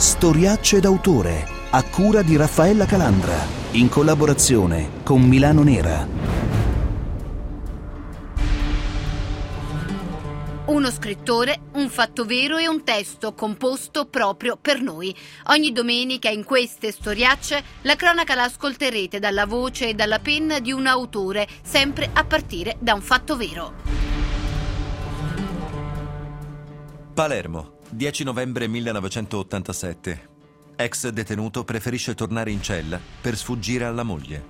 Storiacce d'autore, a cura di Raffaella Calandra, in collaborazione con Milano Nera. Uno scrittore, un fatto vero e un testo composto proprio per noi. Ogni domenica in queste storiacce la cronaca la ascolterete dalla voce e dalla penna di un autore, sempre a partire da un fatto vero. Palermo, 10 novembre 1987. Ex detenuto preferisce tornare in cella per sfuggire alla moglie.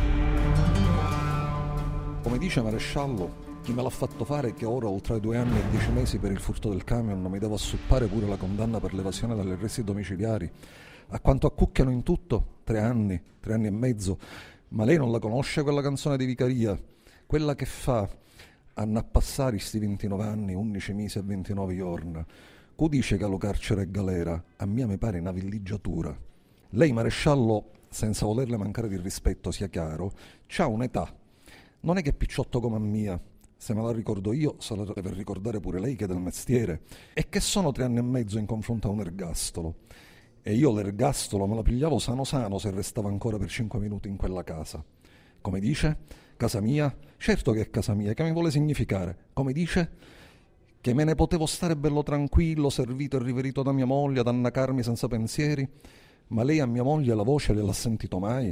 Come dice Maresciallo, chi me l'ha fatto fare è che ora, oltre 2 anni e 10 mesi per il furto del camion, mi devo assuppare pure la condanna per l'evasione dagli arresti domiciliari. A quanto accucchiano in tutto? 3 anni e mezzo. Ma lei non la conosce quella canzone di Vicaria? Quella che fa «Anna a passare sti 29 anni, 11 mesi e 29 giorni». Cu dice che lo carcere è galera, a mia mi pare una villeggiatura. Lei, Maresciallo, senza volerle mancare di rispetto, sia chiaro, c'ha un'età. Non è che è picciotto come a mia. Se me la ricordo io, se la deve ricordare pure lei che è del mestiere. E che sono 3 anni e mezzo in confronto a un ergastolo. E io l'ergastolo me la pigliavo sano sano se restava ancora per 5 minuti in quella casa. Come dice? Casa mia? Certo che è casa mia, che mi vuole significare? Come dice? Che me ne potevo stare bello tranquillo, servito e riverito da mia moglie, ad annacarmi senza pensieri? Ma lei a mia moglie la voce gliel'ha sentito mai?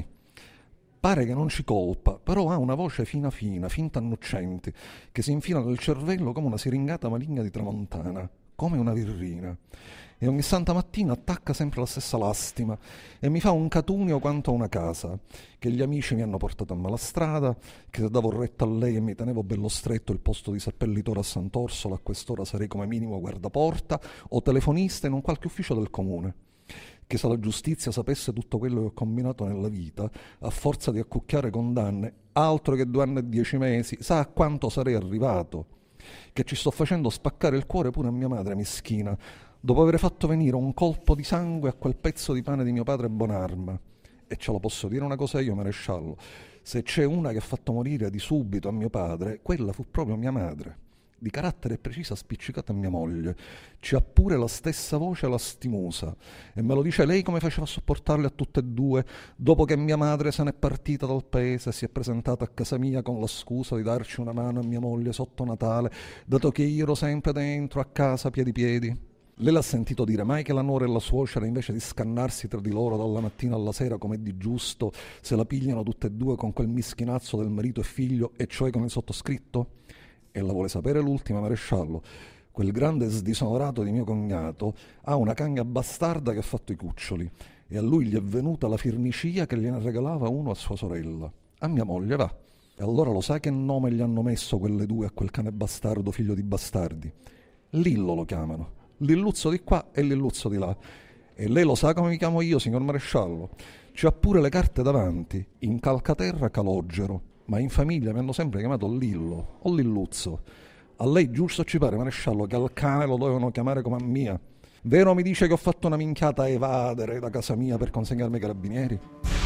Pare che non ci colpa, però ha una voce fina fina, finta annuccenti, che si infila nel cervello come una siringata maligna di tramontana, come una virrina. E ogni santa mattina attacca sempre la stessa lastima e mi fa un catuneo quanto a una casa, che gli amici mi hanno portato a malastrada, che se davo retta a lei e mi tenevo bello stretto il posto di seppellitore a Sant'Orsola, a quest'ora sarei come minimo guardaporta o telefonista in un qualche ufficio del comune. Che se la giustizia sapesse tutto quello che ho combinato nella vita, a forza di accucchiare condanne, altro che 2 anni e 10 mesi, sa a quanto sarei arrivato. Che ci sto facendo spaccare il cuore pure a mia madre mischina, dopo aver fatto venire un colpo di sangue a quel pezzo di pane di mio padre Bonarma. E ce lo posso dire una cosa io, Maresciallo, se c'è una che ha fatto morire di subito a mio padre, quella fu proprio mia madre. Di carattere precisa, spiccicata mia moglie. Ci ha pure la stessa voce lastimosa. E me lo dice lei come faceva a sopportarle a tutte e due, dopo che mia madre se n'è partita dal paese e si è presentata a casa mia con la scusa di darci una mano a mia moglie sotto Natale, dato che io ero sempre dentro a casa piedi. Lei l'ha sentito dire mai che la nuora e la suocera, invece di scannarsi tra di loro dalla mattina alla sera come è di giusto, se la pigliano tutte e due con quel mischinazzo del marito e figlio, e cioè con il sottoscritto? E la vuole sapere l'ultima, Maresciallo? Quel grande sdisonorato di mio cognato ha una cagna bastarda che ha fatto i cuccioli e a lui gli è venuta la firnicia che gliene regalava uno a sua sorella. A mia moglie va. E allora lo sa che nome gli hanno messo quelle due a quel cane bastardo figlio di bastardi? Lillo lo chiamano. Lilluzzo di qua e Lilluzzo di là. E lei lo sa come mi chiamo io, signor Maresciallo? C'ha pure le carte davanti. In calcaterra Calogero. Ma in famiglia mi hanno sempre chiamato Lillo o Lilluzzo. A lei giusto ci pare, Maresciallo, che al cane lo dovevano chiamare come a mia? Vero mi dice che ho fatto una minchiata a evadere da casa mia per consegnarmi ai carabinieri?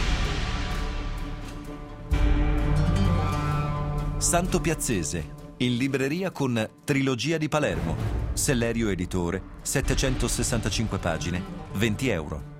Santo Piazzese, in libreria con Trilogia di Palermo. Sellerio editore, 765 pagine, €20.